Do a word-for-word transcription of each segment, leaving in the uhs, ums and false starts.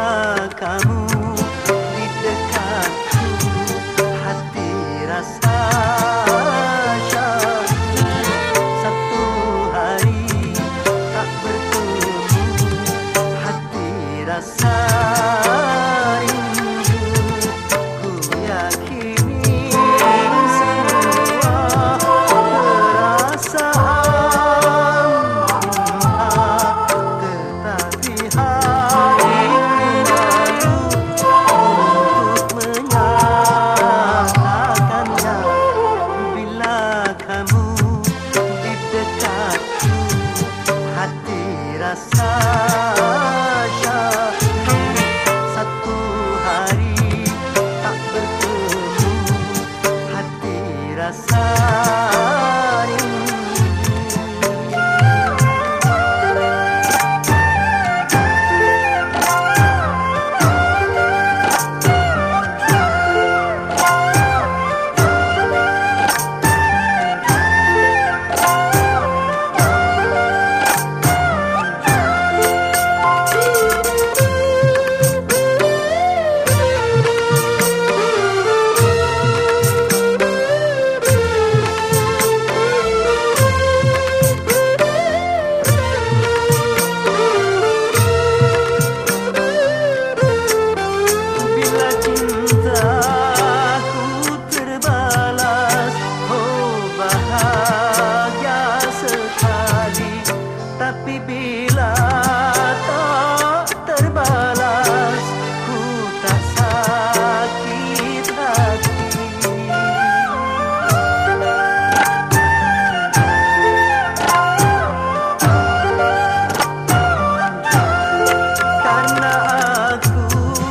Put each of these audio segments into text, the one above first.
Bila kamu di dekatku, hati rasa syahdu. Satu hari tak bertemu, hati rasa rindu. Ku yakini semua perasaan cinta, tetapi hatiku malu untuk menyatakannya. Bila kamu di dekatku, hati rasa syahdu. Satu hari tak bertemu, hati rasa rindu. Bila cintaku terbalas, oh bahagia sekali. Tapi bila tak terbalas, ku tak sakit hati. Karena aku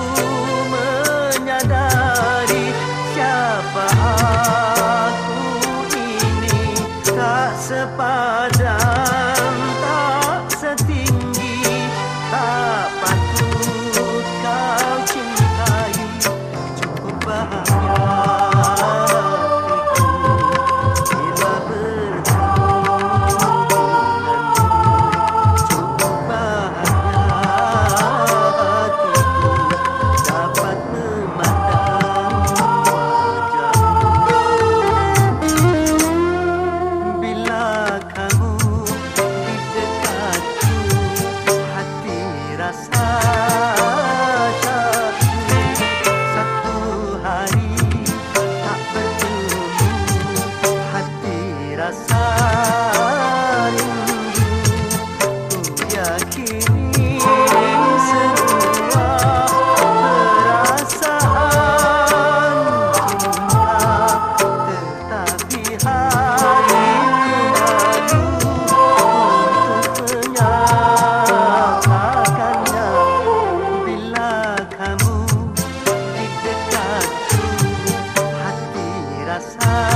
menyadari siapa aku ini, tak sepadan, tak setinggi, tak patut kau cintai. Cukup bahagia hatiku bila bertemu denganmu. Cukup bahagia hatiku dapat memandang wajahmu. Bila kamu di dekatku, hati rasa syahdu. Satu hari tak bertemu, hati rasa rindu. Ku yakini semua perasaan cinta, tetapi hatiku malu untuk menyatakannya. Bila kamu di dekatku, hati rasa